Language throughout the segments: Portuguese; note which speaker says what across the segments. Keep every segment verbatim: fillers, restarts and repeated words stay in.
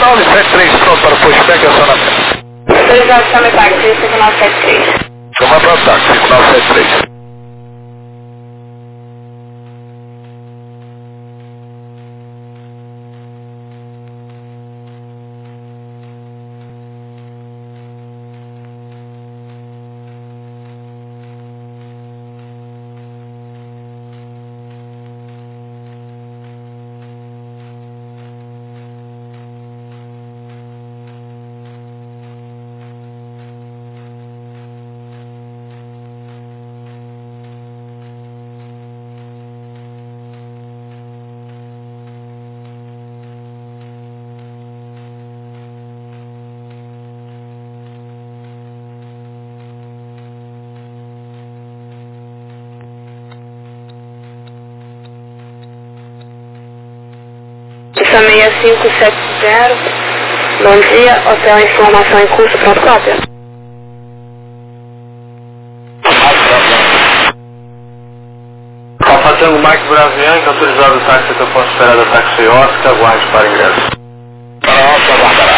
Speaker 1: nove sete três, pronto para o pushback e acionamento.
Speaker 2: Autorizado chame táxi cinco nove sete três.
Speaker 1: Chama para o táxi cinco nove sete três.
Speaker 2: seis cinco sete zero. Bom dia, hotel informação em curso, pronto, cópia.
Speaker 3: Alfa Tango Mike Bravianca, autorizado o táxi até o ponto esperado da táxi Oscar, aguarde para ingresso.
Speaker 1: Para Oscar, aguardará.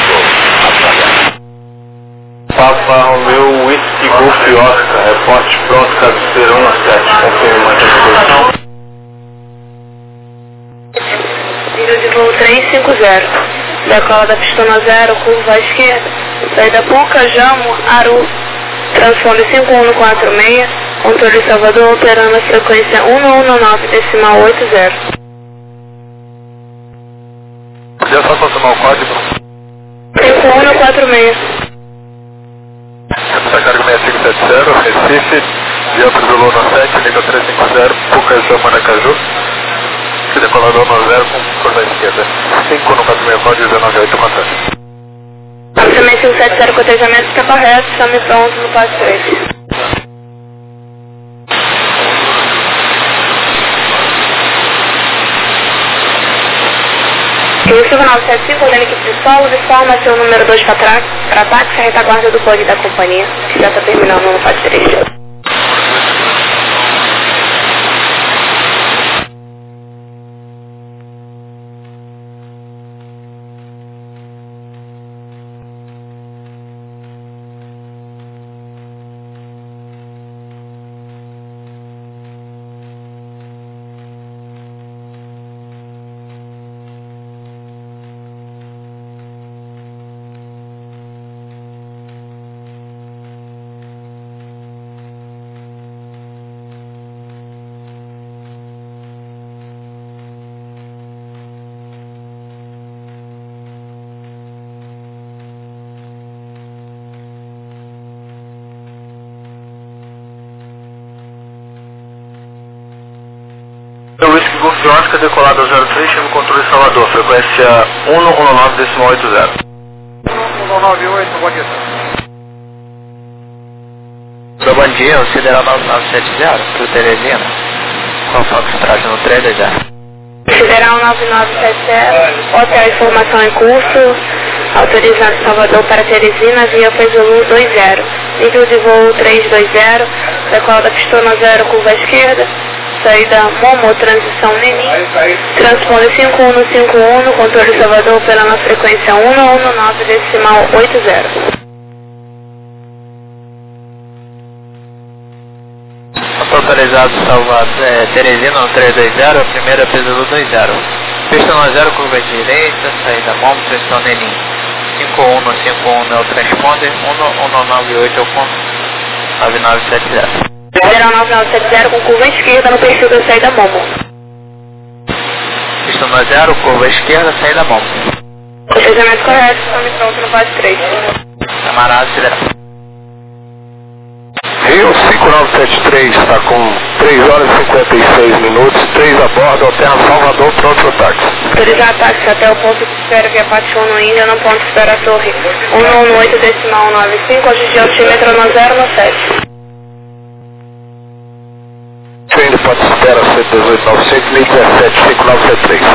Speaker 3: Papa Romeu Whisky Golf Oscar, reporte pronto, cabeceira um sete, confirme manter a posição.
Speaker 2: Nível de voo três cinco zero. Decola da pistona zero, curva à esquerda. Saída Puca, Jamo, Aru. Transponder cinco um quatro seis. Controle Salvador, operando a frequência um um nove decimal oito zero.
Speaker 1: Podia só confirmar o código?
Speaker 2: cinco um quatro seis.
Speaker 1: Essa carga seis cinco sete zero, Recife, diâmetro do Luna sete, nível trezentos e cinquenta, Puca, Jamo, Aracaju. Decolador no zero com curva à esquerda. cinco um quatro seis, código dezenove oito, contato.
Speaker 2: Também cinco sete zero, cotejamento está correto, chame pronto no passo três. Isso, nove sete cinco, ordem equipe de solo, de forma seu número dois para trás, para táxi, a retaguarda do código da companhia, que já está terminando no passo três.
Speaker 3: Whisky Golf Oscar, decolado zero três, chame controle Salvador, frequência um um nove decimal oito zero.
Speaker 1: um um nove oito, bom dia.
Speaker 4: Bom dia, o Sideral nove nove sete zero, para o Teresina. Qual foco se trata no três dois zero?
Speaker 2: Sideral nove nove sete zero, hotel informação em curso, autorizado Salvador para Teresina, via Pesolu dois zero. Nível de voo três dois zero, decola da pistona zero, curva à esquerda. Saída Momo, transição Neni. Transponder cinco um cinco um, controle Salvador pela na frequência um um nove decimal oito zero.
Speaker 4: Autorizado Salvador, é, Teresina no três dois zero, a primeira Pesolu dois zero. Pistão zero, curva direita, saída Momo, transição Neni. cinco um cinco um é o transponder, um um nove oito é o ponto nove nove sete zero.
Speaker 2: Sideral nove nove sete zero com curva esquerda no perfil da saída Momo.
Speaker 4: Pistão zero, curva esquerda, saída Momo.
Speaker 2: Cotejamento correto, chame pronto no passo três.
Speaker 4: Camarada, Sideral.
Speaker 1: Rio cinco nove sete três, está com três horas e cinquenta e seis minutos, três a bordo, Hotel Salvador, pronto para o táxi.
Speaker 2: Autorizar táxi até o ponto de espera via Pátio um no Índia, no ponto de espera Torre um um oito decimal nove cinco, hoje de altímetro no zero no sete.
Speaker 1: Trem do ponto de espera cento e dezoito novecentos, mil e dezessete, cinco nove sete três.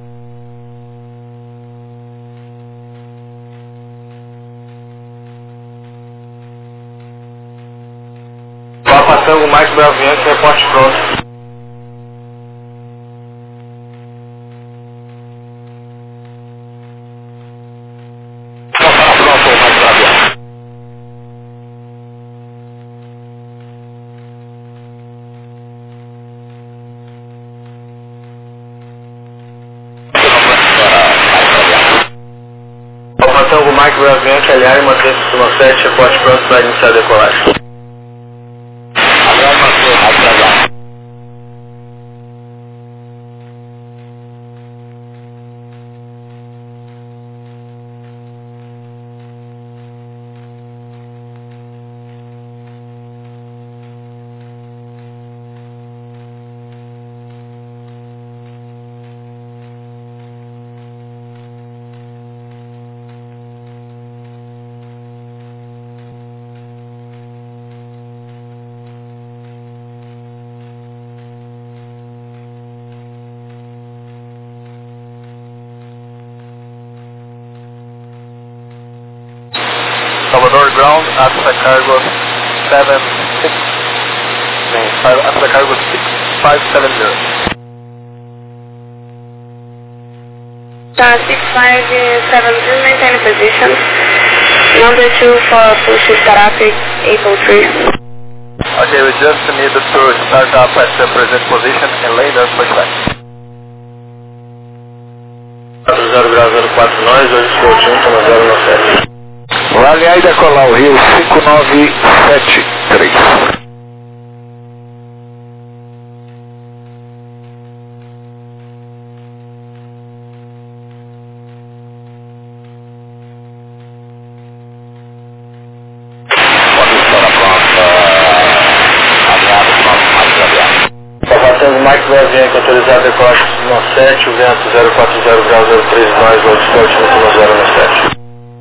Speaker 3: Papa Tango Mike Bravianca, reporte pronto. alinhar e manter o Zona sete, reporte pronto para iniciar a decolagem.
Speaker 1: Abraço, Marcelo, atrasado. Salvador ground, Atlas cargo seven six, Atlas cargo six five seven zero.
Speaker 2: Tá, six five seven zero, maintain position. Number two for push start up eight oh three.
Speaker 1: Okay, we just need to start up at the present position and lay the pushback.
Speaker 3: quatro zero grau zero quatro nós, hoje estou junto no zero nove sete.
Speaker 1: Vale aí decolar o Rio cinco nove sete três.
Speaker 3: Mike Bravian, autorizado a decolagem no sete, o vento zero quatro zero grau zero três nós, hoje estou junto no zero nove sete.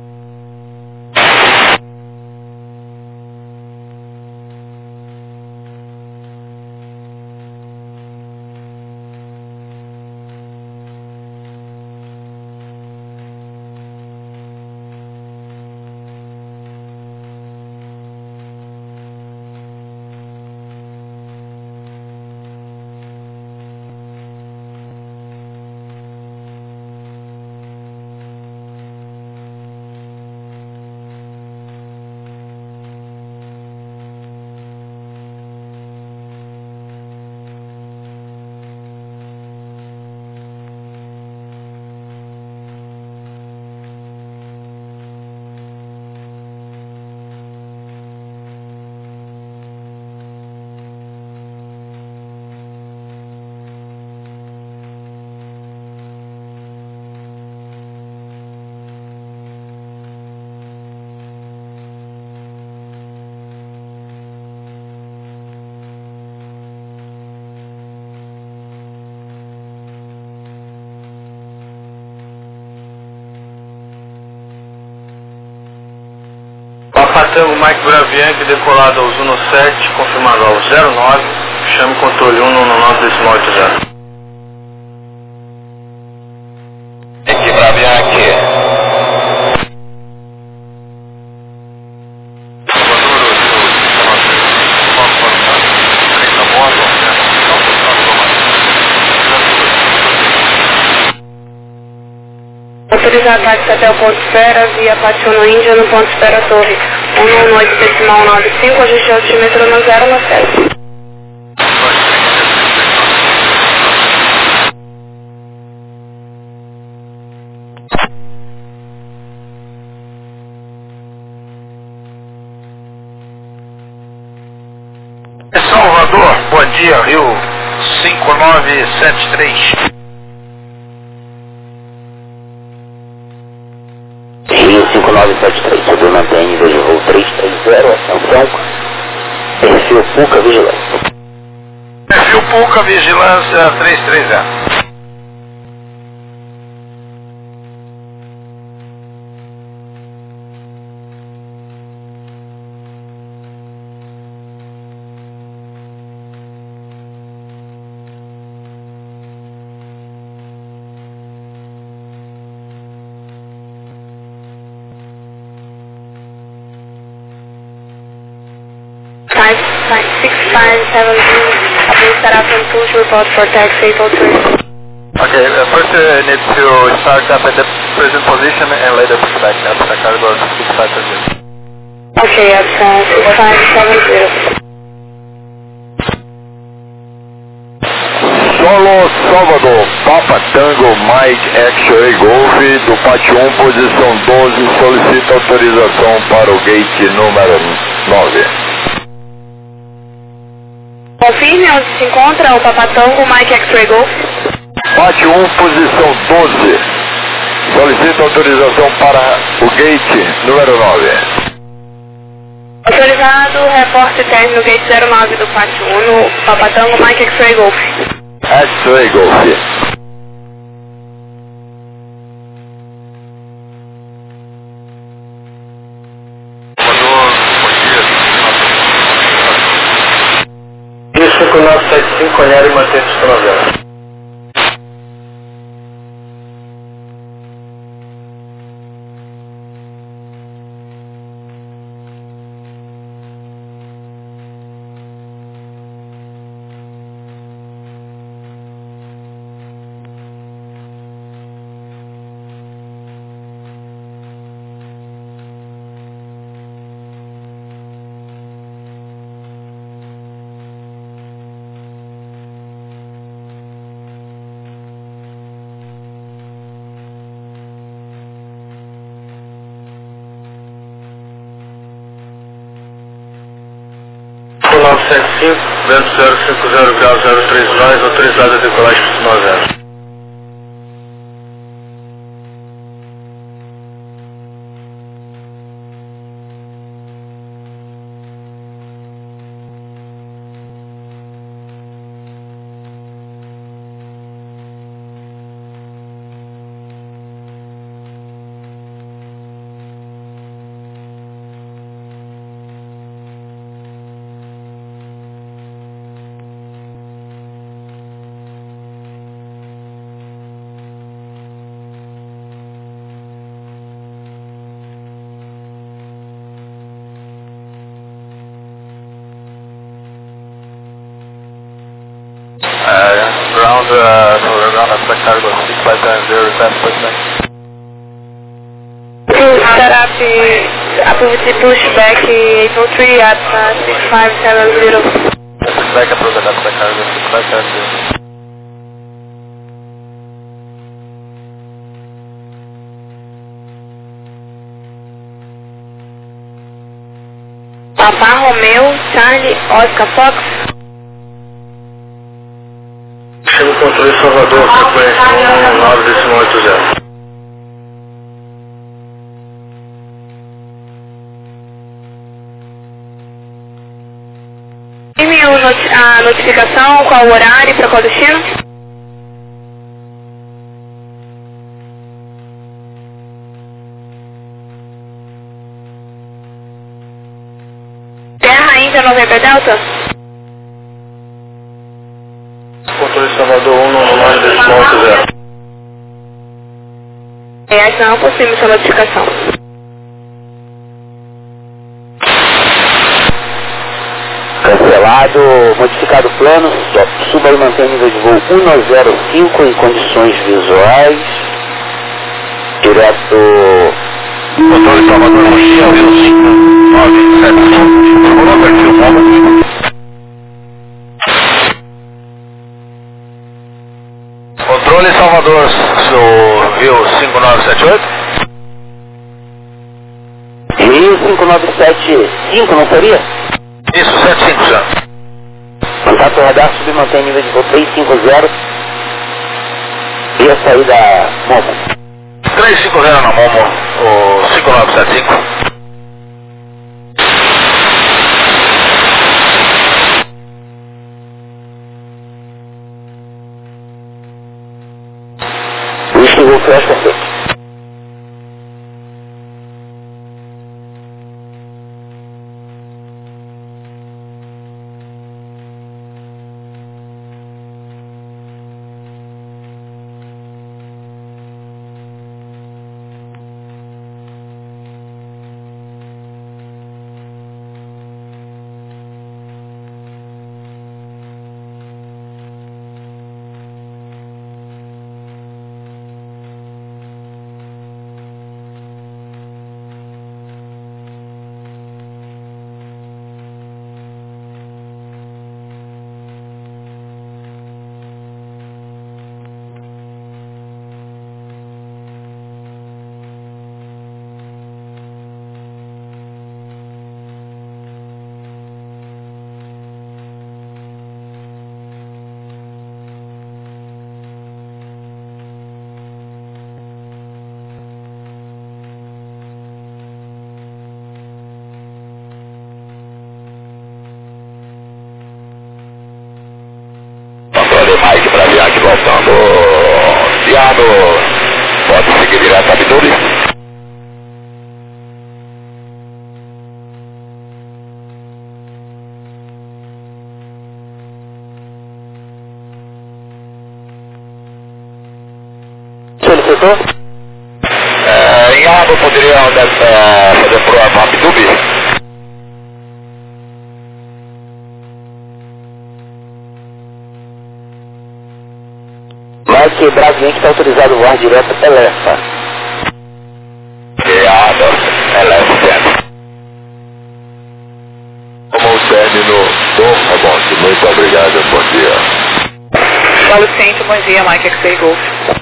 Speaker 3: Papatango Mike Bravian, decolado ao Zuno sete, confirmado ao zero nove, chame controle um no nove decimal oito zero.
Speaker 1: Mike Bravian aqui.
Speaker 2: Autorizar táxi até o ponto espera, via Pachono Índia no ponto espera torre um um oito decimal nove cinco, ajuste altímetro no zero nove sete.
Speaker 1: Salvador, bom dia, Rio cinco nove sete três.
Speaker 5: Rio cinco nove sete três, subiu mantém nível de voo três três zero, atenção, perfil Puca Vigilância.
Speaker 1: Perfil Puca Vigilância três três zero.
Speaker 2: five five six five seven zero, please start up and push report for taxi eight oh three.
Speaker 1: Okay, uh, first uh, need to start up at the present position and later push back up the cargo six five seven zero.
Speaker 2: Okay, at uh, six five seven zero.
Speaker 1: Solo Salvador,
Speaker 6: Papa Tango Mike X-Ray Golf do Pátio um, posição doze, solicita autorização para o gate número nove.
Speaker 2: Confirme onde se encontra o Papa Tango Mike X-Ray Golf.
Speaker 6: Pátio um, posição doze, solicita autorização para o gate número nove.
Speaker 2: Autorizado, reporte término no gate zero nove do Pátio um no Papa Tango Mike X-Ray Golf.
Speaker 6: X-Ray Golf.
Speaker 3: cinco nove sete cinco, olhar e manter os projetos. nove sete cinco, vento zero cinco zero grau zero três nós, autorizado a decolagem para nove zero.
Speaker 1: Ground, uh, for ground aspect cargo six five seven zero, request pushback.
Speaker 2: Set up the approved pushback eight oh three at uh, six five seven zero.
Speaker 1: Pushback approved at aspect cargo six five seven zero.
Speaker 2: Papa Romeo, Charlie, Oscar Fox.
Speaker 3: Chama o controle Salvador, frequência um nove oito zero.
Speaker 2: E-mail noti a notificação, qual o horário para qual destino? Terra Índia November Delta?
Speaker 3: Controle Salvador um nove oito zero.
Speaker 2: É, não possível essa notificação.
Speaker 5: Cancelado, modificado plano, suba e mantém nível de voo um nove zero cinco em condições visuais. Direto.
Speaker 6: Controle Salvador, Mochila, zero cinco nove sete cinco. Rolou perfil, vamos. Controle Salvador, seu Rio cinco nove sete oito.
Speaker 5: Rio cinco nove sete cinco, não seria?
Speaker 6: Isso, sete cinco já.
Speaker 5: Contato radar, sub e mantém nível de voo três cinco zero. E a saída Momo.
Speaker 6: três cinco zero na Momo, o cinco nove sete cinco.
Speaker 5: Isso, voo flash perfeito.
Speaker 6: Yano, pode seguir direto a Abdul.
Speaker 5: Solicitou?
Speaker 6: É, Yano, poderia uh, fazer pro Abdul?
Speaker 5: Mike Bravinha que está autorizado o voar direto Elefa.
Speaker 6: Yano, Elefa. Como o término do remonte. Muito obrigado, bom dia.
Speaker 7: Galo Centro, bom dia, Mike X-Ray Golf.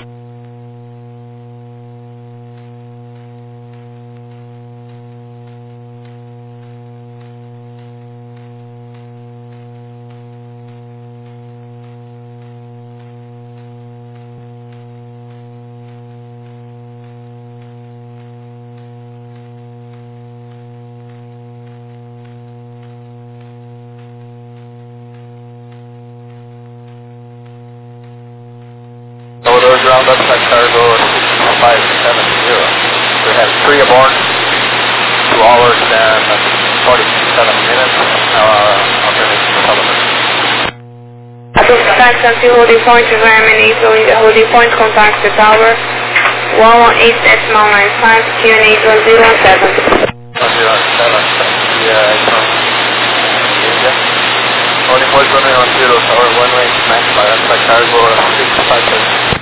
Speaker 3: Orders round up that cargo six five seven zero. We have three aboard, two hours and forty-seven minutes. Uh, alternating telemetry.
Speaker 2: Contact until holding point, environment equal in the holding point, contact the tower one one eight decimal nine five, Q N eight one zero one seven.
Speaker 3: one zero one seven, yeah, it's from India. Holding point runway one zero, tower one way, max by that cargo six five seven.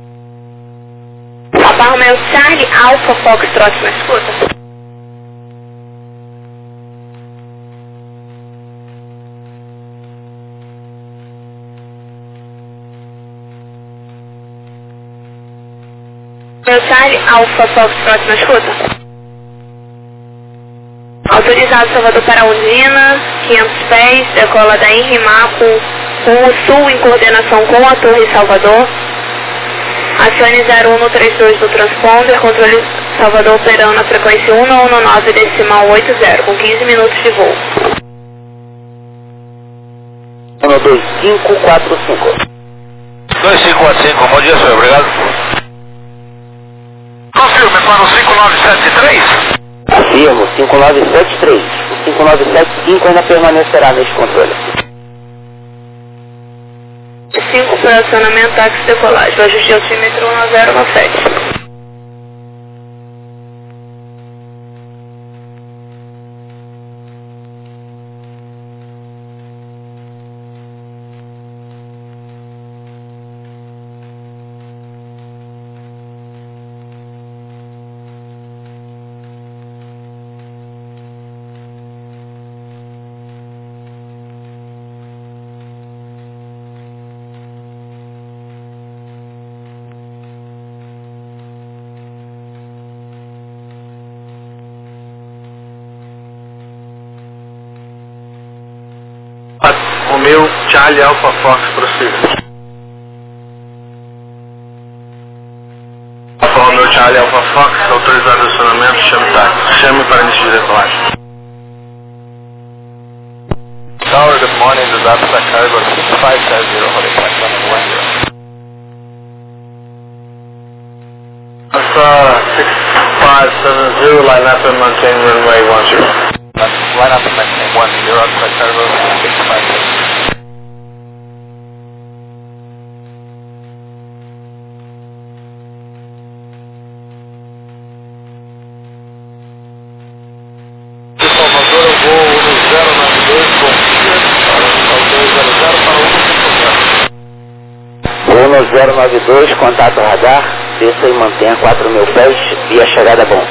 Speaker 2: Alfa Romeo Charlie Alpha Foxtrot, me escuta? Meu Charlie Alpha Foxtrot, me escuta? Autorizado Salvador para Usina, quinhentos pés, decola da Inrimaco, rumo sul em coordenação com a Torre Salvador. Acione zero um no trinta e dois do transponder, controle Salvador operando na frequência um um nove decimal oito zero, com quinze minutos de voo.
Speaker 5: um dois cinco quatro cinco.
Speaker 6: dois cinco quatro cinco, bom dia, senhor, obrigado. Confirme para o cinco nove sete três.
Speaker 5: Afirmo, cinco nove sete três. O cinco nove sete cinco ainda permanecerá neste controle.
Speaker 2: cinco para acionamento, táxi decolagem. Ajuste altímetro um zero nove sete.
Speaker 3: Romeo Charlie Alpha Fox, prossiga. Alfa Romeo Charlie Alpha Fox, autorizado o acionamento, chame táxi. Chame para início de decolagem. Tower, good morning, this is Abstract Cargo six five seven zero, holding point one zero. Alpha six five seven zero, line up and maintain runway one zero. Line up and maintain one zero, Abstract Cargo six five seven zero.
Speaker 5: zero nove dois, contato radar, desça e mantenha quatro mil pés, via chegada bom.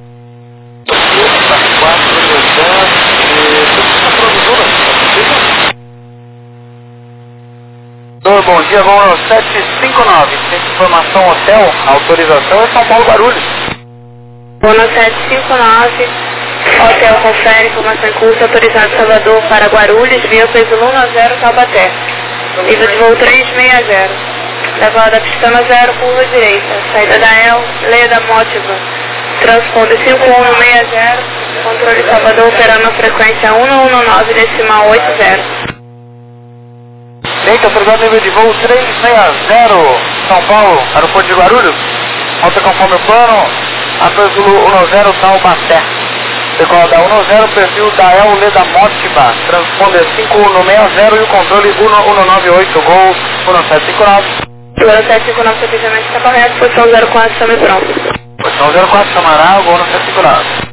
Speaker 4: Bom dia, voo sete cinco nove, tem informação hotel, autorização é São Paulo Guarulhos.
Speaker 2: Voo sete cinco nove, hotel confere, informação em curso, autorizado Salvador para Guarulhos, via peso Luna zero Taubaté. Nível de voo trezentos e sessenta. Levada da Pistana zero, curva direita. Saída da El, leia da Motiva. Transponder cinco um sessenta, controle Salvador operando a frequência um um nove decimal oito zero.
Speaker 3: Eita, autorizado nível de voo três seis zero, São Paulo, aeroporto de Guarulhos. Rota conforme o plano, Ator Zulu um zero, Taubaté. Decola da um zero, perfil da El Leda Motiba, transponder cinco um seis zero e o controle um um nove oito, Gol um sete cinco nove.
Speaker 2: zero sete cinco nove, seu fechamento está correto, posição zero quatro, chame pronto.
Speaker 3: Posição zero quatro, chamará, Gol um sete cinco nove.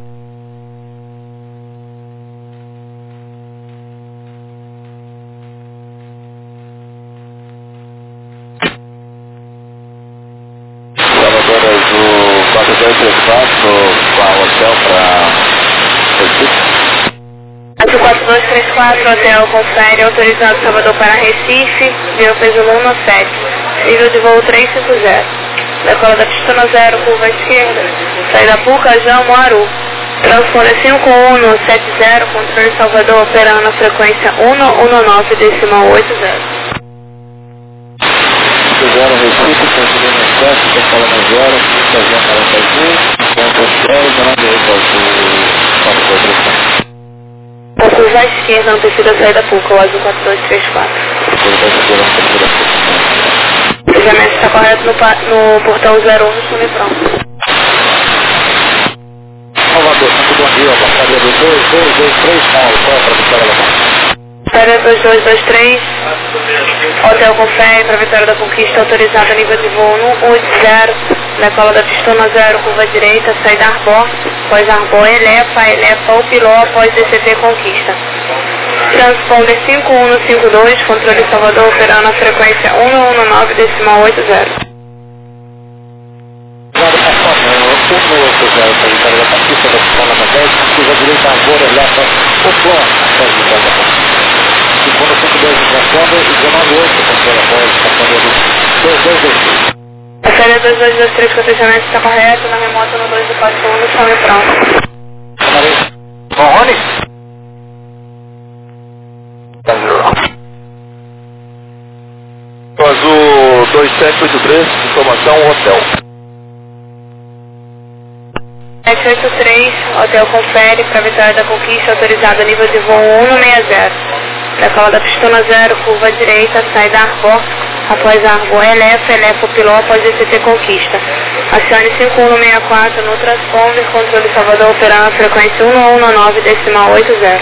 Speaker 6: quatro dois três quatro, qual hotel para Recife?
Speaker 2: Azul quatro dois três quatro, hotel confere, autorizado Salvador para Recife, voo peso um sete, nível de voo três cinco zero. Decola da pista zero, curva esquerda, saída Pucajão, Moaru. Transponder cinco um sete zero, controle Salvador operando na frequência um um nove decimal oito zero.
Speaker 6: zero Recife, transferindo no sete, decola na zero, Pucajão quarenta azul, ponto zero, zero oito azul, quatro dois três quatro.
Speaker 2: Com curva à esquerda, antecida a saída Puca, o azul quatro dois três quatro. O fechamento está correto no, no portão zero um, chame pronto.
Speaker 6: Salvador, Santo Bom Dia, passaria do dois dois dois três, Paulo, qual é para Vitória da Conquista?
Speaker 2: Vitória dois dois dois três, Hotel Confere para Vitória da Conquista, autorizada nível de voo um oito zero, decola da pistona zero, curva direita, saída Arbor, após Arbor, Elefa, Elefa, o Piló, após D C T Conquista. Transponder cinco um cinco dois, controle Salvador operando na frequência um um nove decimal oito zero.
Speaker 6: um oito zero para Vitória da Conquista, da pistona dez, curva direita, Arbor, Elefa, o Piló, após Vitória da Conquista. cinco um cinco dois de transponder e dezenove oito, controle após transponder dois dois dois três.
Speaker 2: A série dois dois dois três, cotejamento está correto, na remota no dois do quatro um, chame pronto.
Speaker 3: Bom, Rony?
Speaker 6: Azul dois sete oito três, informação hotel.
Speaker 2: sete oito três, Hotel Confere para Vitória da Conquista, autorizado nível de voo um um seis zero. Decola da pistona zero, curva direita, saída Arbor, após Arbor, Elefa, Elefa, Piló, após D C T Conquista. Acione cinco um seis quatro no transponder, controle Salvador operando na frequência um um nove decimal oito zero.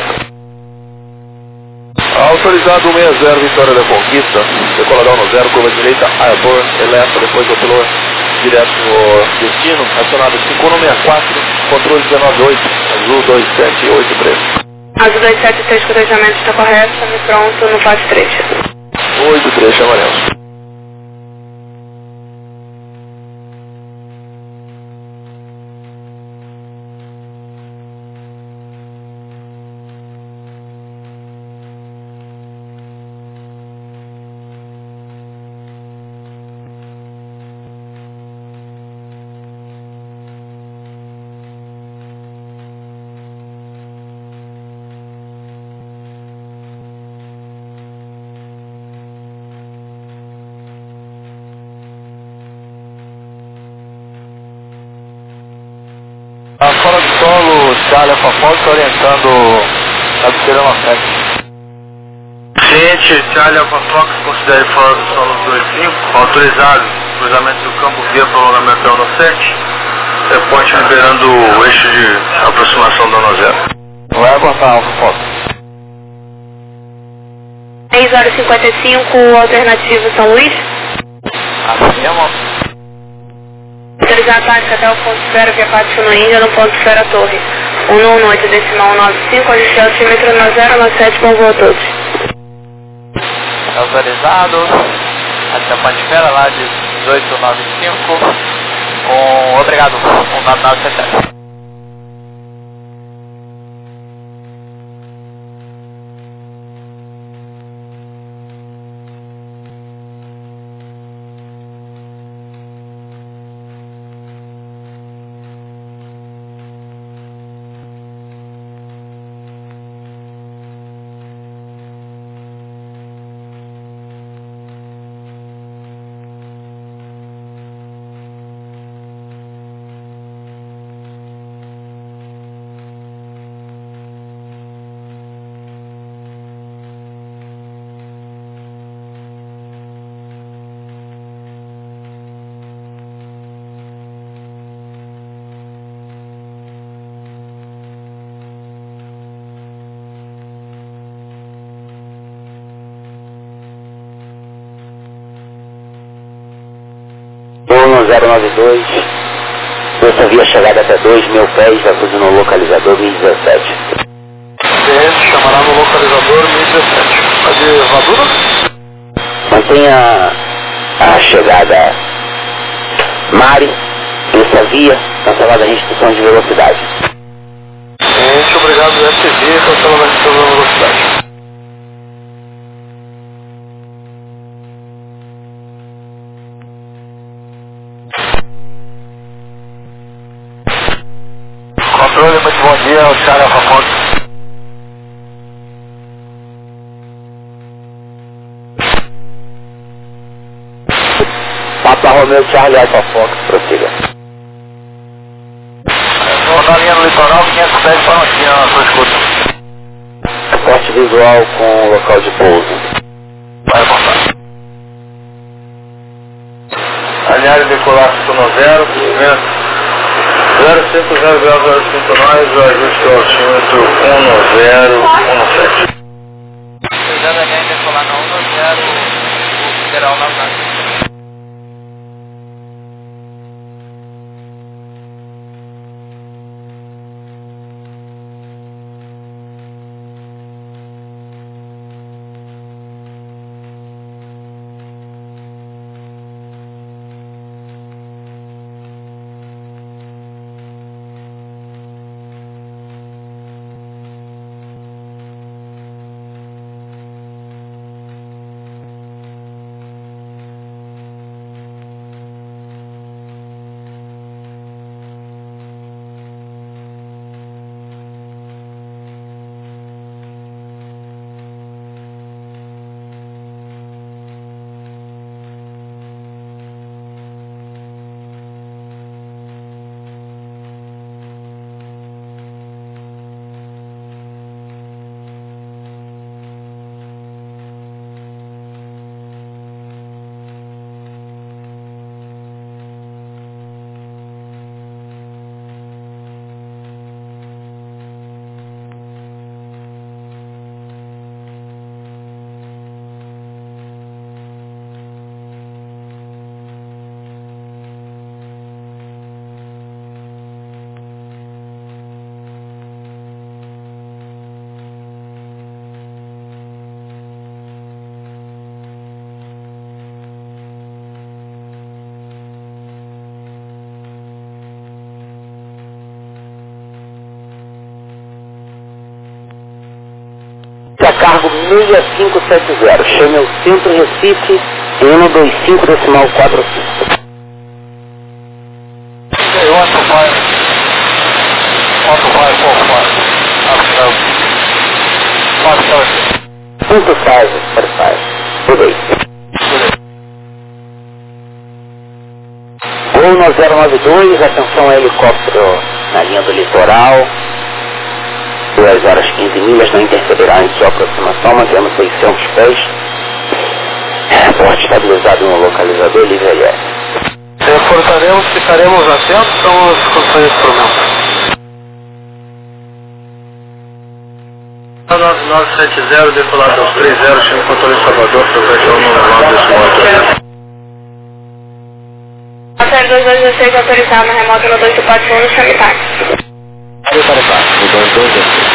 Speaker 6: Autorizado um seis zero, Vitória da Conquista, decoladão no zero, curva direita, Arbor, Elefa, depois do Piló, direto no destino, acionado cinco um seis quatro, controle dezenove oito, Azul dois sete oito três.
Speaker 2: Azul dois sete três, cotejamento está correto, chame pronto no quatro três.
Speaker 6: oito três, chamaremos.
Speaker 3: A fora do solo, Charlie Alfa orientando a Vitória da sete.
Speaker 1: Ciente, Charlie Alfa Fox, considere fora do solo dois cinco, autorizado, cruzamento do campo via prolongamento da um sete, reporte liberando o eixo de aproximação da um zero.
Speaker 3: Vai aguardar Alfa Fox.
Speaker 2: seis horas e cinquenta e cinco, alternativo São Luís.
Speaker 3: Assim mesmo.
Speaker 2: Autorizado tática até o ponto esfera, via Pátio no Índia, no ponto esfera Torre. um um oito decimal nove cinco, ajustei altímetro na zero nove sete, bom voo a todos.
Speaker 4: Autorizado, até a ponte esfera lá de dezoito nove cinco, com, obrigado, um nove nove sete sete.
Speaker 5: um zero nove dois. Essa via chegada até dois mil pés, vai fazer no localizador mil e dezessete.
Speaker 3: D S chamará no localizador mil e dezessete. A de Vadura?
Speaker 5: Mantenha a chegada Mari, essa via, cancelada a restrição de velocidade.
Speaker 3: Gente, obrigado, S V, cancelada a restrição de velocidade. Controle, muito bom dia, o Charlie Alfa Fox.
Speaker 5: Papa Romeo Charlie Alfa Fox, prossiga.
Speaker 3: Estou na linha do litoral, quinhentos pés para aqui na sua escuta.
Speaker 5: Suporte visual com local de pouso.
Speaker 3: Vai avançar. Alinhar e decolar no zero, zero cinco zero zero cinco nós, o ajuste ao altímetro um zero um sete.
Speaker 4: Precisando alinhar e decolar na um zero, o federal na nave.
Speaker 5: Cargo seis cinco sete zero, chame ao Centro Recife, N dois cinco decimal quatro cinco.
Speaker 3: Okay, one to five. One to five, four five. Up, five seven.
Speaker 5: cinco five, four five. Mudei. Voo no zero nove dois, atenção a helicóptero na linha do litoral. duas horas e quinze milhas, não interferirá em sua aproximação, mantendo seiscentos pés. Porte estabilizado no localizador, livre L S.
Speaker 3: Reportaremos, ficaremos atentos, são as condições de instrumento. nove nove sete zero, decolado aos três zero, time controle Salvador, proteção no nove desse modo.
Speaker 2: zero dois dois dezesseis, autorizado na remota no dois quatro um, chame táxi.
Speaker 5: Para o táxi, dois dois dezesseis.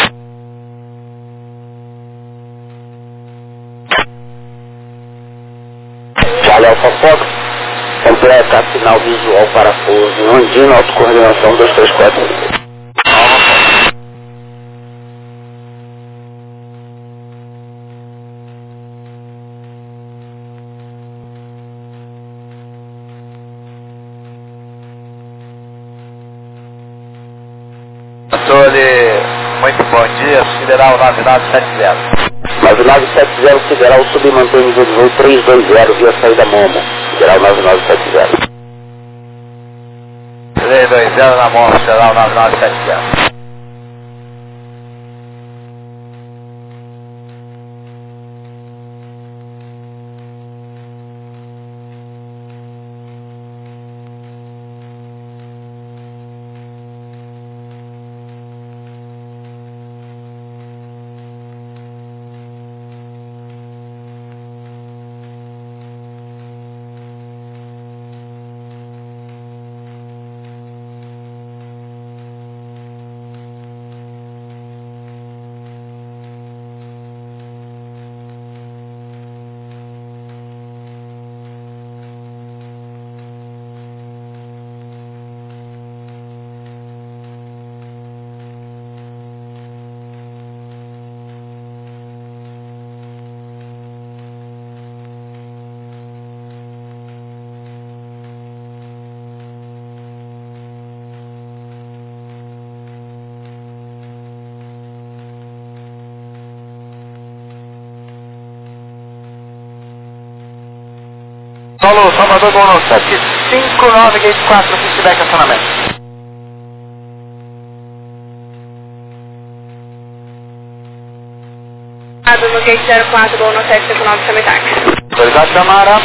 Speaker 5: Charlie Alfa Fox, completa sinal visual para pouso, Andina, autocoordenação dois três quatro.
Speaker 4: Controle, muito bom dia, Sideral nove nove sete zero.
Speaker 5: nove nove sete zero, Sideral submantém nível de voo três dois zero, via saída Momo. Sideral nove nove sete zero.
Speaker 4: três dois zero na mão, Sideral nove nove sete zero.
Speaker 3: Paulo, Salvador, Bono sete cinco nove, gate quatro, feedback, acionamento.
Speaker 2: No gate zero quatro, Bono sete cinco nove, Chamitax.
Speaker 3: Autorizado, Samara.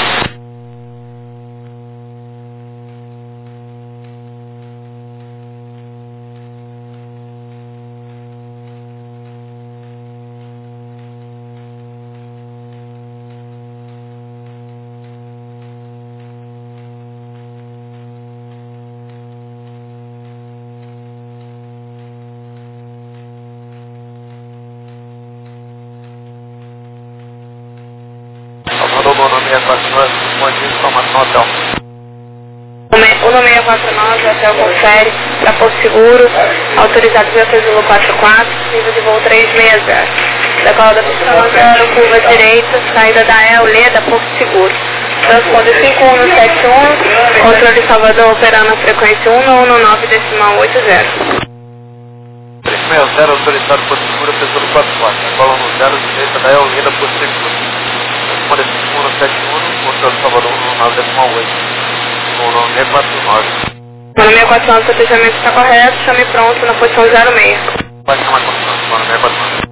Speaker 3: Salvador, Bono seis quatro nove, responde informação hotel.
Speaker 2: um seis quatro nove, hotel confere, para Porto Seguro, autorizado via Zulu quatro quatro, nível de voo trezentos e sessenta. Decola da pista zero, curva direita, saída da E, Leda, Porto Seguro. Transponder cinco um sete um, controle de Salvador operando a frequência um um nove decimal oito zero.
Speaker 3: três seis zero, autorizado Porto Seguro, Zulu quatro quatro, decola no zero, direita da E, Leda, Porto Seguro. Transponder cinco um sete um, controle de Salvador um nove decimal oito. um seis quatro nove.
Speaker 2: Mano seis quatro nove, seu fechamento está correto, chame pronto na posição zero seis.
Speaker 3: Pode chamar a constância, mano, seis quatro nove.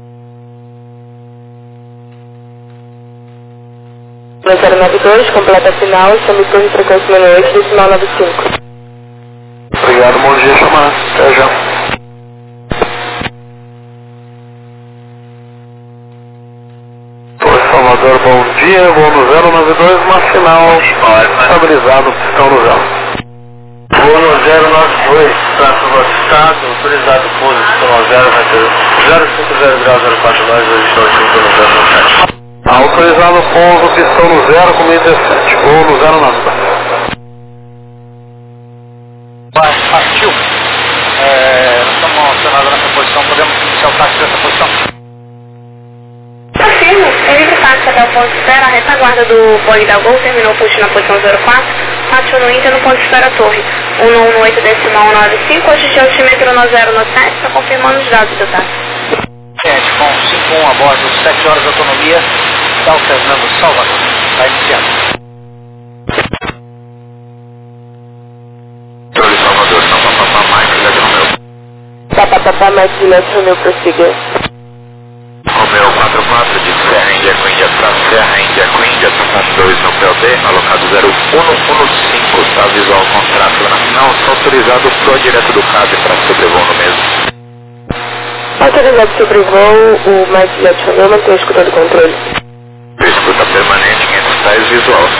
Speaker 2: zero nove dois, completa final, chame torre frequência número oito, decimal nove cinco.
Speaker 3: Obrigado, bom dia, chamar. Até já. Torre Salvador, bom dia, voo no zero nove dois, Marcinal, estabilizado, pistão no zero. Voo no zero nove dois, tráfego assustado, autorizado pouso, pistão no zero, vai ter zero cinco zero grau zero quatro nove, hoje estou aqui no zero nove sete. Autorizado pouso, pistão no zero, com mil dezessete, voo no zero nove dois. Vai, partiu. É, nós estamos acionados nessa posição, podemos iniciar o táxi nessa posição?
Speaker 2: Afirmo, ele táxi até o ponto de espera, a retaguarda do Boeing da Gol terminou o push na posição zero quatro, partiu no Inter no ponto de espera torre, um um oito decimal nove cinco, hoje de altímetro no zero no sete, está confirmando os dados do táxi.
Speaker 3: sete com cinco um a bordo, sete horas de autonomia, Dal Fernando Salvador, está iniciando. Torre Salvador, não papapá, Mike, Led Romeu.
Speaker 2: Papapá, Mike, Led Romeu, prossiga.
Speaker 3: Romeu quatro quatro, de Serra Índia Coíndia para Serra Índia Coíndia, traçado dois no P O D, alocado zero um um cinco, está visual com tráfego nacional, está autorizado pro direto do C A D para sobrevoo no mesmo.
Speaker 2: Autorizado sobrevoo, o Mike Led Romeu mantém o escuta do controle.
Speaker 3: Escuta permanente, quinhentos pés visual.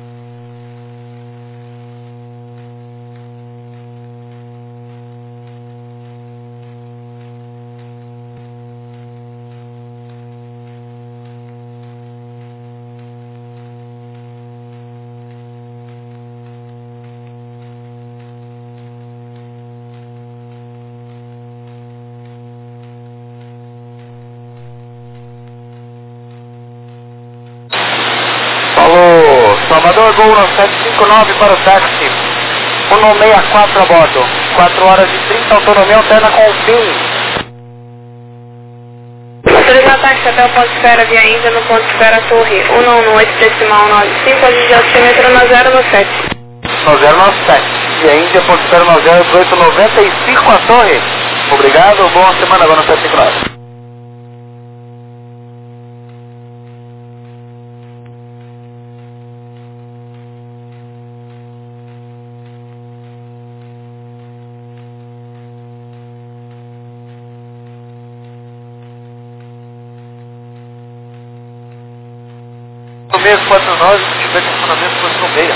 Speaker 3: Alô, Salvador, Gol sete cinco nove para o táxi, um seis quatro a bordo, quatro horas e trinta, autonomia alterna com o fim.
Speaker 2: Autorizar táxi até o ponto de espera via Índia no ponto de espera torre, um um oito decimal nove cinco, hoje de altímetro no zero no sete.
Speaker 3: No zero no sete, via Índia, ponto de espera no zero oito noventa e cinco a torre. Obrigado, boa semana, agora no sete cinco nove. seis quatro nove, se tiver estacionamento, posição meia.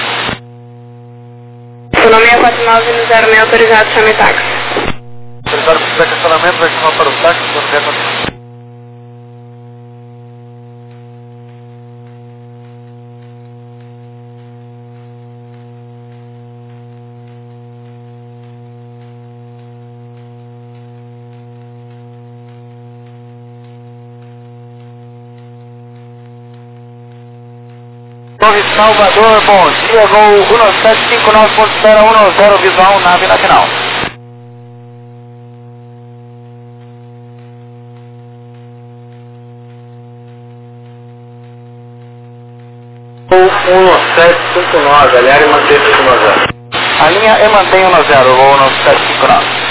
Speaker 2: Seu nome é quatro nove no zero seis, autorizado, chame táxi.
Speaker 3: Autorizado, se tiver estacionamento, vai chamar para o táxi, quando vier quatro nove. Torre Salvador, bom dia, voo um sete cinco nove, ponto zero um zero, visual, nave nacional. Voo um
Speaker 1: sete cinco nove, alinhar e manter cinco nove zero.
Speaker 3: Alinha e mantém um zero, voo no sete cinco nove.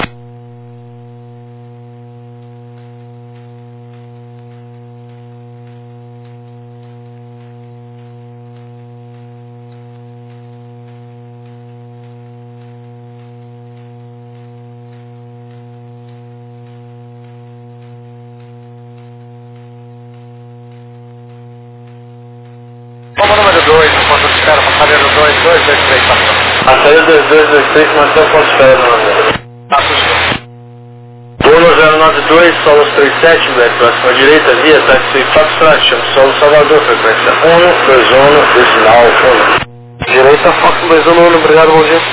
Speaker 3: Como número dois, no ponto de espera, passageiro dois dois dois três, passou.
Speaker 1: Passageiro dois dois dois três, mantém o ponto de espera no zero. Voo no zero nove dois, solo três sete, velho, próxima direita, via, táxi quatro fraction, solo Salvador, frequência um dois um, decimal um.
Speaker 3: Direita, Fox dois um, obrigado, bom dia.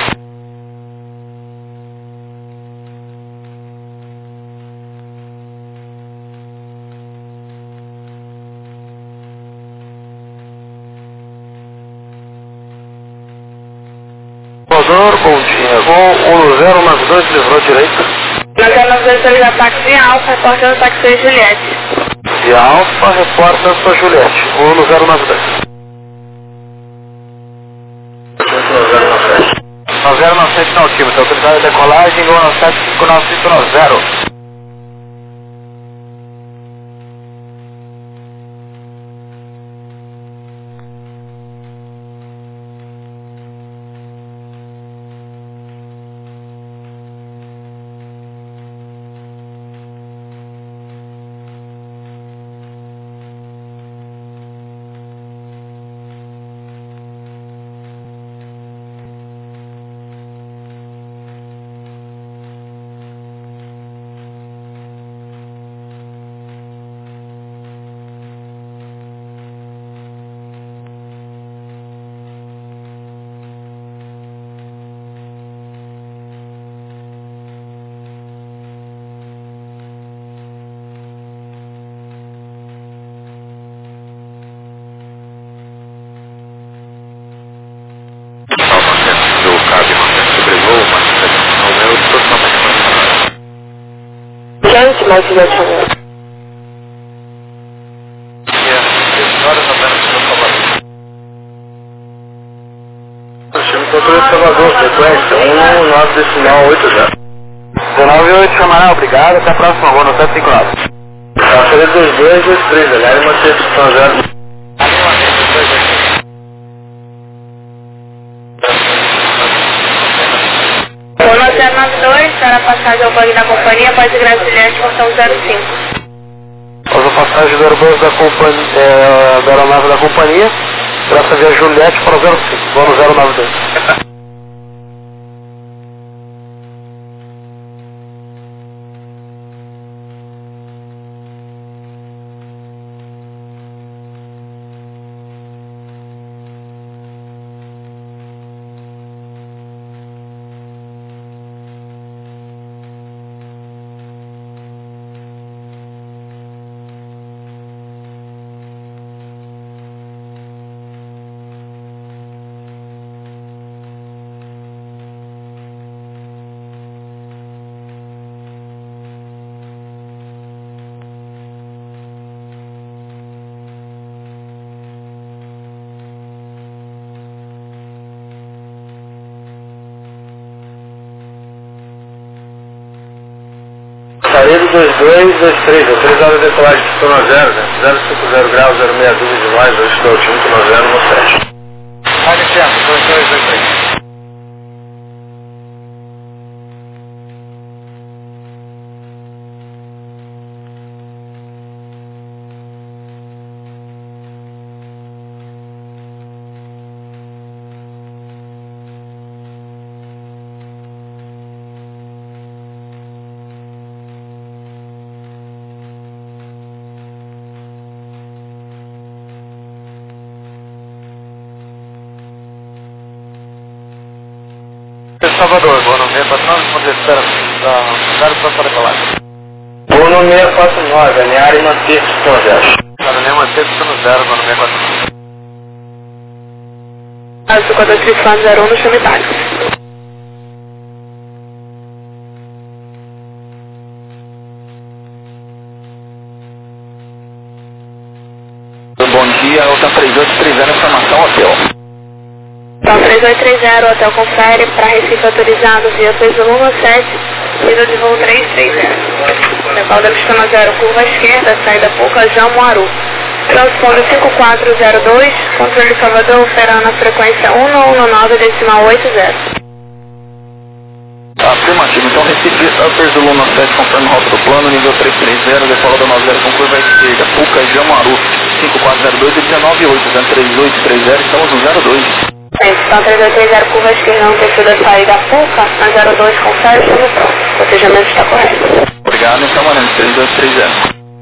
Speaker 3: Salvador, bom dia. Voo um zero nove dois, livrou direita.
Speaker 2: Na zero nove dois, dois ataque em Alfa, reportando táxi Juliette.
Speaker 3: De Alfa, reporta sua Juliette. Voo no zero nove dois. No zero nove sete na altímetro, autorizado a decolagem, voo no sete cinco nove cinco nove zero.
Speaker 2: Gente, mas já chamou.
Speaker 1: Chama o controle de Salvador, frequência um nove decimal oito zero.
Speaker 3: dezenove oito, Chamará, obrigado, até a próxima, voo no sete cinco nove.
Speaker 1: Passageiro dois dois dois três, alinhar e manter cinco zero.
Speaker 2: Voo no zero nove dois, para passagem ao banco da companhia, pode virar Juliette, portão zero cinco.
Speaker 3: Após a passagem do aeroporto da, companhia, é, da aeronave da companhia, graças a via Juliette para o zero cinco, voo no zero nove dois.
Speaker 1: Passageiro dois dois dois três, autorizado a decolagem de zero zero, zero cinco zero graus, zero seis dúvida de mais, hoje do altímetro no zero no sete.
Speaker 3: Vai iniciando, dois dois dois três. Salvador, voo no seis quatro nove, ponto de espera da zero para decolagem.
Speaker 1: Voo no seis quatro nove, alinhar e manter cinco zero.
Speaker 3: Alinhar e manter no zero, voo no seis quatro nove.
Speaker 2: Azul quatro três zero um no chame táxi.
Speaker 3: Bom dia, Alta três oito três zero, informação hotel.
Speaker 2: três oito três zero, hotel confere, para Recife autorizado via peso um um sete, nível de voo três três zero. Decola da pista zero, curva esquerda, saída Pocajão, Moaru. Transponder cinco quatro zero dois, controle Salvador, operando a frequência um um nove decimal oito zero.
Speaker 3: Afirmativo, então Recife, Upper Zulu nove sete, conforme rota do plano, nível três três zero, decola da nove zero com curva esquerda, Pocajão, Moaru, cinco quatro zero dois, dezenove oito, três oito três zero, estamos no zero dois.
Speaker 2: Então três oito três zero, curva esquerda, não tem sido a saída Puca, na zero dois, confere, estamos pronto. O cotejamento está correto.
Speaker 3: Obrigado, então, Manente, três oito três zero.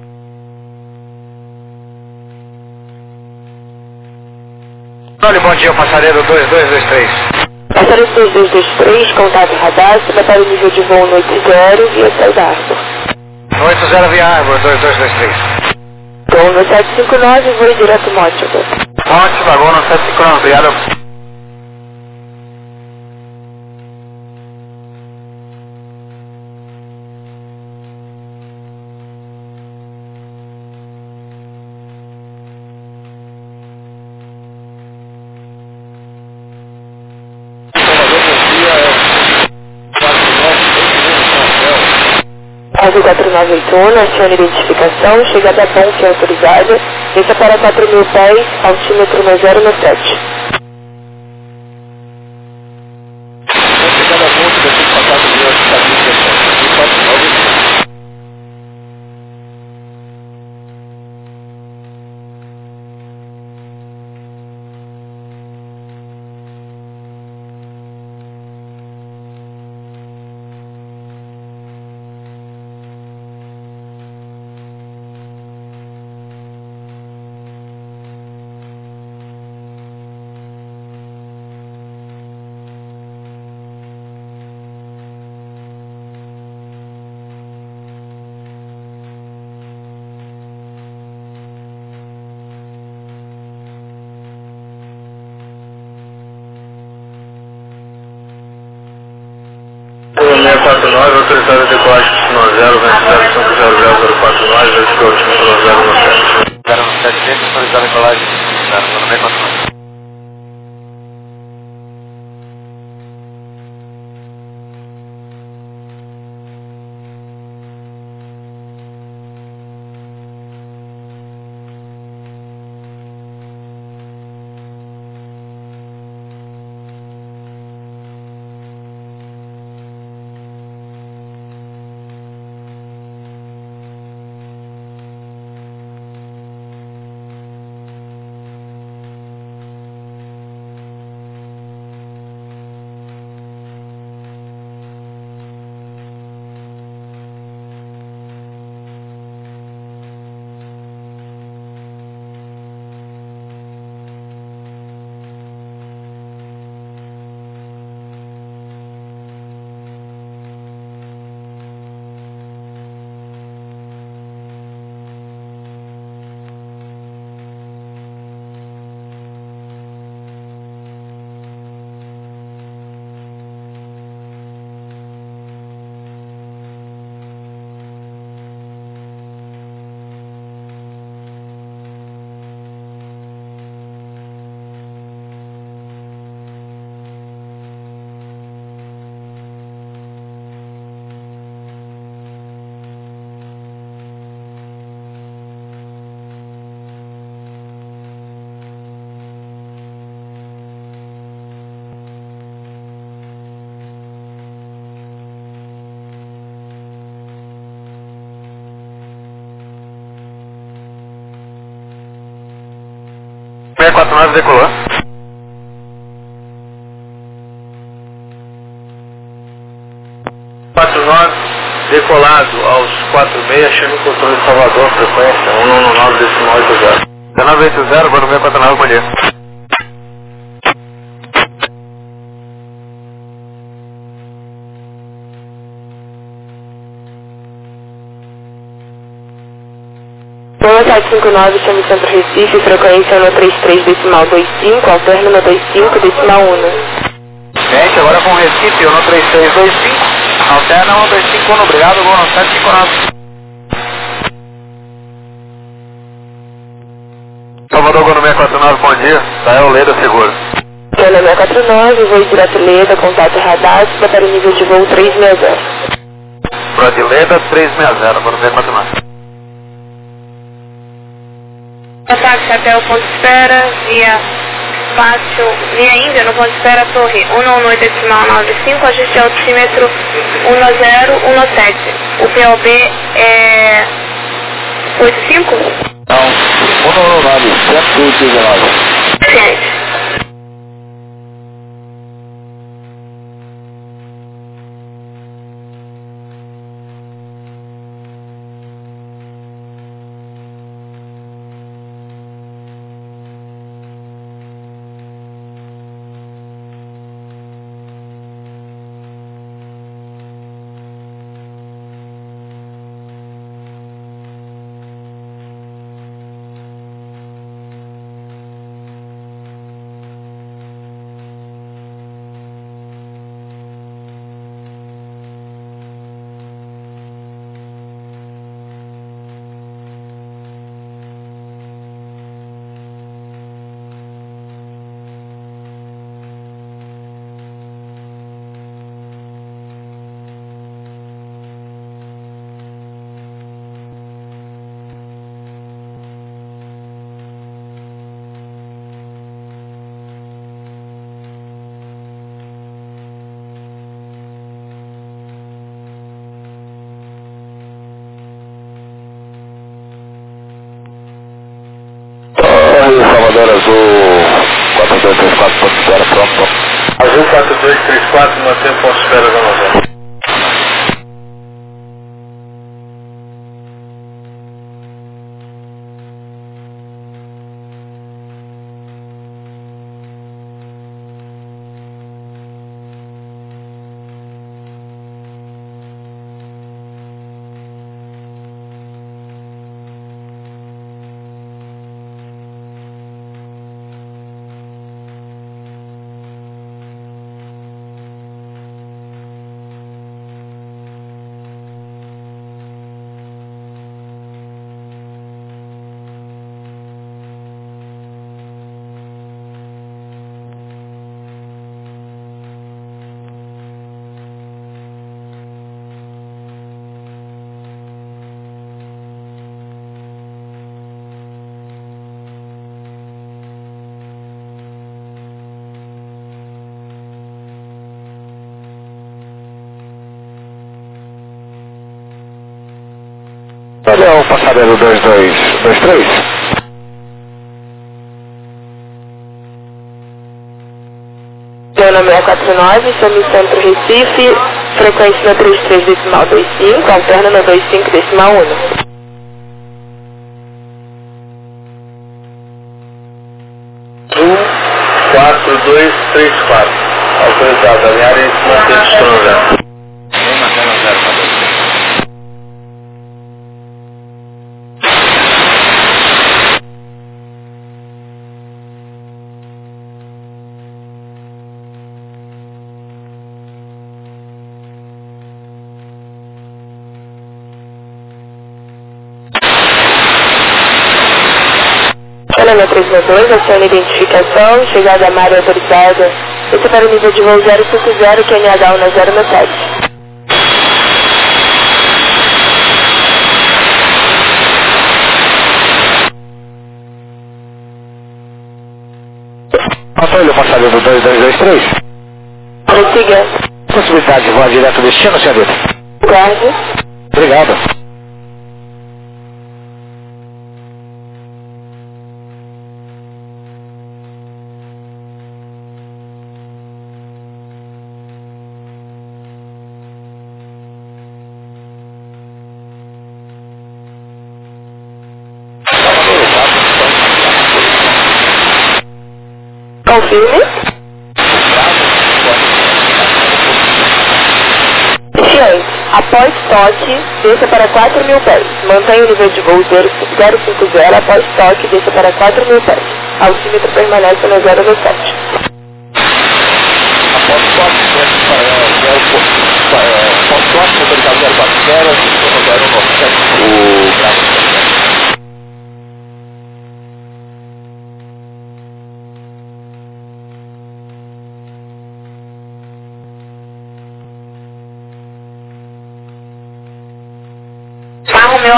Speaker 6: Olha, bom dia, passageiro dois dois dois três.
Speaker 2: Passageiro dois dois dois três, contato radar, para o nível de voo no oito zero, via saída Arbor.
Speaker 6: No oito zero via Arbor, dois dois dois três.
Speaker 2: Voo no sete cinco nove, voo direto Mótico.
Speaker 6: Ótimo, voo no sete cinco nove, obrigado.
Speaker 2: quatro nove oito um, aciona identificação, chegada a ponte autorizada, desça para quatro mil pés, altímetro no zero no sete.
Speaker 3: Chegada a ponte, descendo para quatro mil, quatro nove. seis quatro nove, autorizado a decolagem de zero, velocidade cinco zero zero zero quatro nove, verificou o altímetro zero no sete. zero no sete, autorizado a decolagem zero no seis quatro nove. seis quatro nove decolou. quatro nove decolado aos quatro seis, chama o controle de Salvador, frequência um um nove decimal oito zero. dezenove oito zero, Guarulhos seis quatro nove, bom dia.
Speaker 2: sete cinco nove, chama o Centro Recife, frequência no três três decimal dois cinco, alterno no dois cinco decimal um.
Speaker 3: Gente, agora com Recife, no três três dois cinco, alterna no dois cinco um, obrigado, vou no sete cinco nove.
Speaker 1: Salvador, Guarulhos seis quatro nove, bom dia, Dael Leda Seguro.
Speaker 2: Cena seis quatro nove, voo direto Leda, contato radar, suba para o nível de voo três seis zero.
Speaker 3: Brodileda três seis zero, agora seis quatro nove.
Speaker 2: Ataque até o ponto de espera, via fácil, via Índia, no ponto de espera, torre um um oito decimal nove cinco, ajuste altímetro um zero um sete. O P O B é oito cinco?
Speaker 6: Não, um nove cento e dezenove.
Speaker 2: Ciente.
Speaker 6: Salvador Azul quatro dois três quatro, ponto de espera, pronto.
Speaker 1: Azul quatro dois três quatro, mantém o ponto de espera da novela.
Speaker 6: Olha o passageiro dois dois dois três.
Speaker 2: Cena seis quatro nove, Sami Centro Recife, frequência na trinta e três decimal vinte e cinco, alterna na vinte e cinco decimal um.
Speaker 1: Azul quatro dois três quatro. Autorizado, alinhar e manter o cronograma.
Speaker 2: Cena três seis dois, aciona identificação, chegada à área autorizada, esse para o nível de voo zero cinco zero, Q N H um zero sete.
Speaker 6: Antônio, passageiro dois dois dois três.
Speaker 2: Prossiga.
Speaker 6: Possibilidade de voar direto ao destino, senhorita?
Speaker 2: Guarde.
Speaker 6: Obrigado.
Speaker 2: Confirme. Ciente. Após toque, desça para quatro mil pés. Mantenha o nível de voo zero cinco zero. Após toque, desça para quatro mil pés. Altímetro permanece no zero sete.
Speaker 6: Após toque, desça para após toque, motorizado zero quatro zero, zero sete, o gráfico.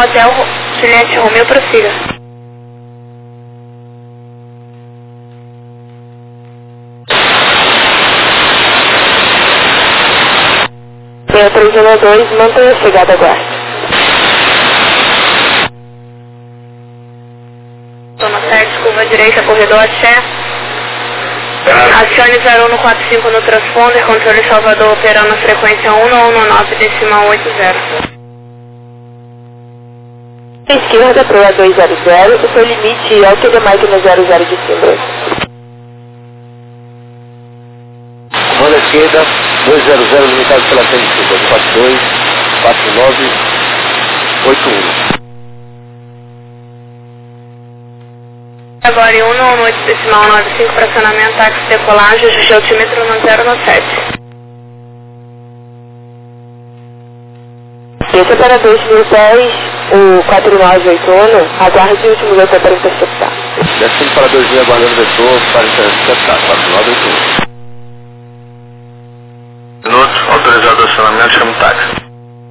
Speaker 2: Hotel Juliette Romeo, prossiga. P três zero dois, mantenha a chegada, aguarde. Toma sete, curva direita, corredor Axé. Acione zero um quatro cinco no transponder, controle Salvador operando a frequência um um nove decimal oito zero. Esquerda, Proa dois zero zero, o seu limite é o Q D máquina zero zero de Simbra.
Speaker 6: Comando esquerda, dois zero zero, limitado pela C N C, dois quatro dois, quatro nove, oito um.
Speaker 2: Agora em um um oito decimal nove cinco, fracionamento, táxi, decolagem, ajuste altímetro no zero no sete. Esse é para dois mil pés, o quatro nove oito um, aguarde o último vetor para interceptar.
Speaker 6: Descendo para dois mil, aguardando o vetor para interceptar, quatro nove oito um.
Speaker 1: Minutos, autorizado acionamento, chama o táxi.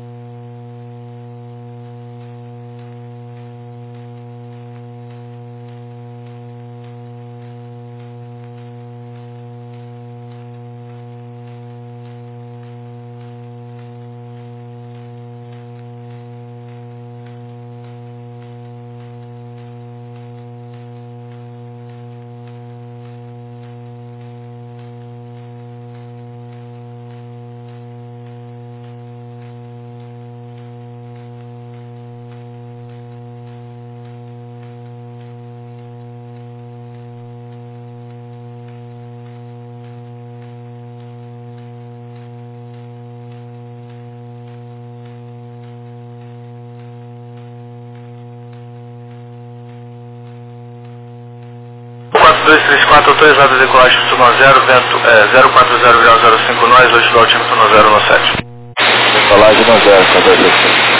Speaker 1: quatro dois três quatro, autorizado a decolagem no zero, vento é, zero quatro zero zero cinco nós, hoje do altímetro no zero no sete.
Speaker 6: Decolagem no zero, com dois dois cinco.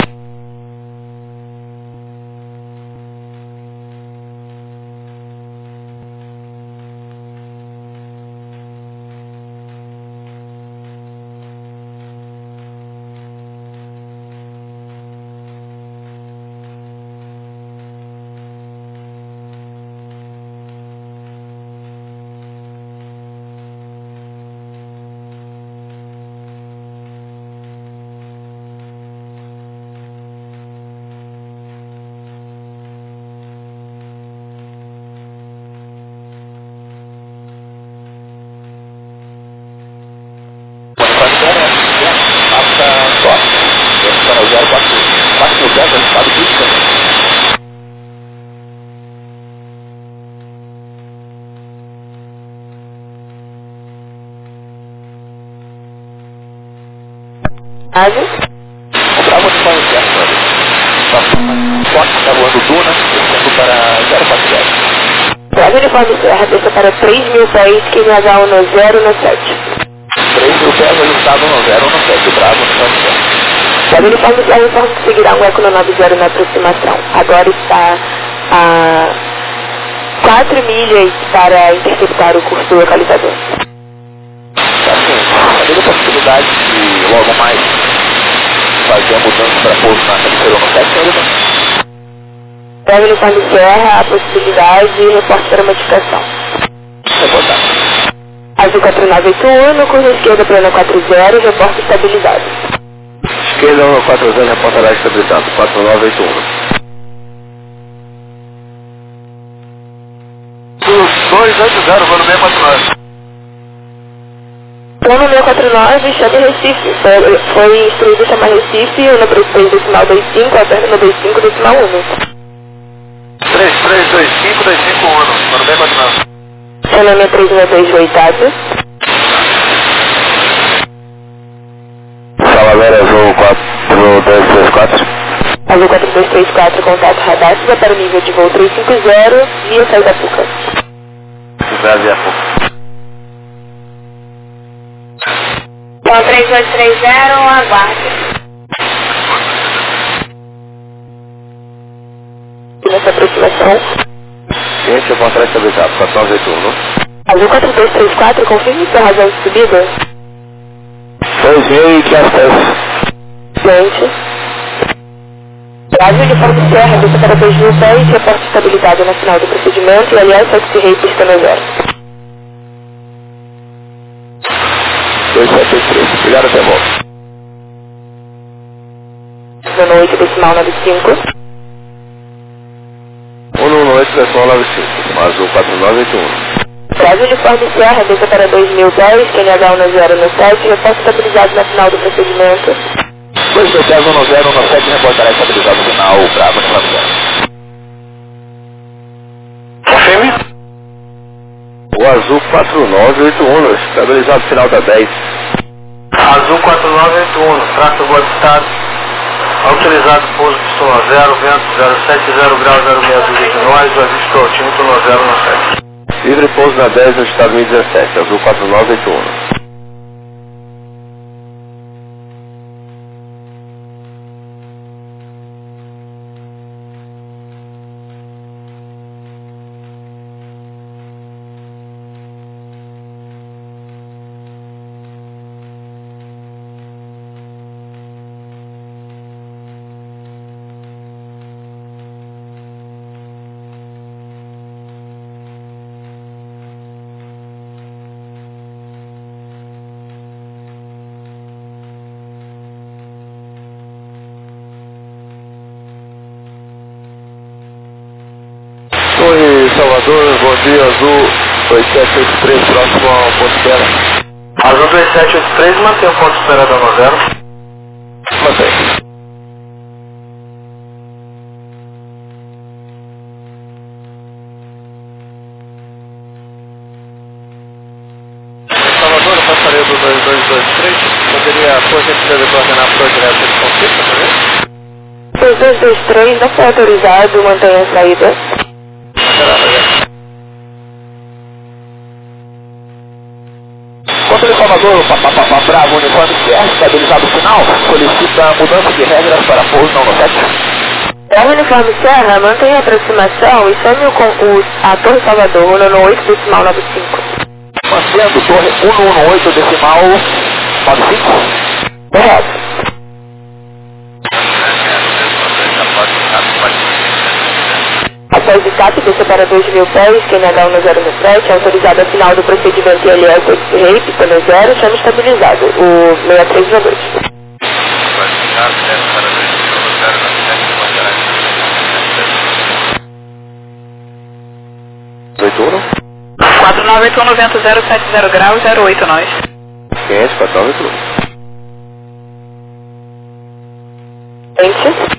Speaker 3: Comprar você para o certo, Fox, está voando Duna, descendo para zero quatro zero.
Speaker 2: Bravo uniforme Serra, desça para três mil pés, Q N H um no zero no sete.
Speaker 3: três mil pés, ajustado no zero no sete, Bravo uniforme Serra.
Speaker 2: Bravo uniforme Serra, informa que seguirá um eco no nove zero na aproximação. Agora está a quatro milhas para interceptar o curso localizador.
Speaker 3: Tá sim, havendo possibilidade de logo mais fazer a mudança para pouso na cabeceira no sete, senhor Ivan?
Speaker 2: Bravo uniforme Serra, a possibilidade e reporte para modificação.
Speaker 3: Reportar.
Speaker 2: Azul quatro nove oito um, no curso esquerda plana quatro zero, reporte estabilizado.
Speaker 3: Esquerda um quatro zero, reportará estabilizado, quatro nove oito um.
Speaker 1: dois oito zero, vou no seis quatro nove.
Speaker 2: Plano seis quatro nove, chame Recife. Foi, foi instruído chamar Recife, o número seis decimal dois cinco, alterno dois cinco decimal um.
Speaker 1: três três dois cinco dois cinco um, vou no seis quatro nove.
Speaker 2: Chamamento três um dois oitavo.
Speaker 3: Salvador Azul quatro dois três quatro.
Speaker 2: Azul quatro dois três quatro, contato radar, suba para o nível de voo três cinco zero, via saída Puca.
Speaker 3: Cidade Puca.
Speaker 2: Então três dois três zero, aguarde. E nessa aproximação.
Speaker 3: Gente, eu contrato estabilizado, quatro nove oito um, não?
Speaker 2: Azul quatro dois três quatro, confirme sua razão de subida.
Speaker 3: dois mil e quinhentos.
Speaker 2: Gente. Brasil Uniforme Serra, desça para dois mil dez, reporte estabilizado na final do procedimento e aliás, taxi rei, pista no zero.
Speaker 5: dois sete oito três, obrigado, até volta.
Speaker 2: um oito decimal nove cinco.
Speaker 5: um um oito decimal nove cinco, Azul quatro nove oito um.
Speaker 2: Brasil Uniforme Serra, desça para dois mil dez, Q N H um zero no sete, reporte estabilizado na final do procedimento.
Speaker 5: dois dois zero um zero no sete, reportará estabilizado no final, Bravo no zero.
Speaker 1: Confirme.
Speaker 5: O Azul quatro nove oito um, estabilizado no final da dez.
Speaker 1: Azul quatro nove oito um, tráfego avistado. Autorizado pouso pistão zero, vento zero sete zero grau zero seis dois de nós, avisto altímetro no zero no sete.
Speaker 5: Livre pouso na dez no estado mil e dezessete, Azul quatro nove oito um. Torre Salvador, bom dia, Azul dois sete oito três, próximo ao ponto zero.
Speaker 1: Azul dois sete oito três, mantém o ponto esperado no zero.
Speaker 5: Mantém.
Speaker 1: Salvador, passaria do dois dois dois três, poderia, por gentileza, coordenar para o direto de conflito, tá vendo?
Speaker 2: dois dois dois três, não foi autorizado, mantenha a saída.
Speaker 5: Contra o Salvador, papapá, Bravo, Uniforme Serra, estabilizado no final, solicita mudança de regras para pouso não no sete.
Speaker 2: Bravo Uniforme Serra, mantenha a aproximação e chame com o, a Torre Salvador, um um oito decimal nove cinco.
Speaker 5: Mantendo Torre um um oito decimal nove cinco.
Speaker 2: Correto. Após o C A P, desça para dois mil dez, Q N H um zero no sete, autorizado a final do procedimento I L S Rei, pista no zero, chama estabilizado, o seis três um dois.
Speaker 7: quatro nove oito um noventa zero sete zero grau zero oito nós.
Speaker 5: quinhentos, quatro nove oito um.
Speaker 2: Gente.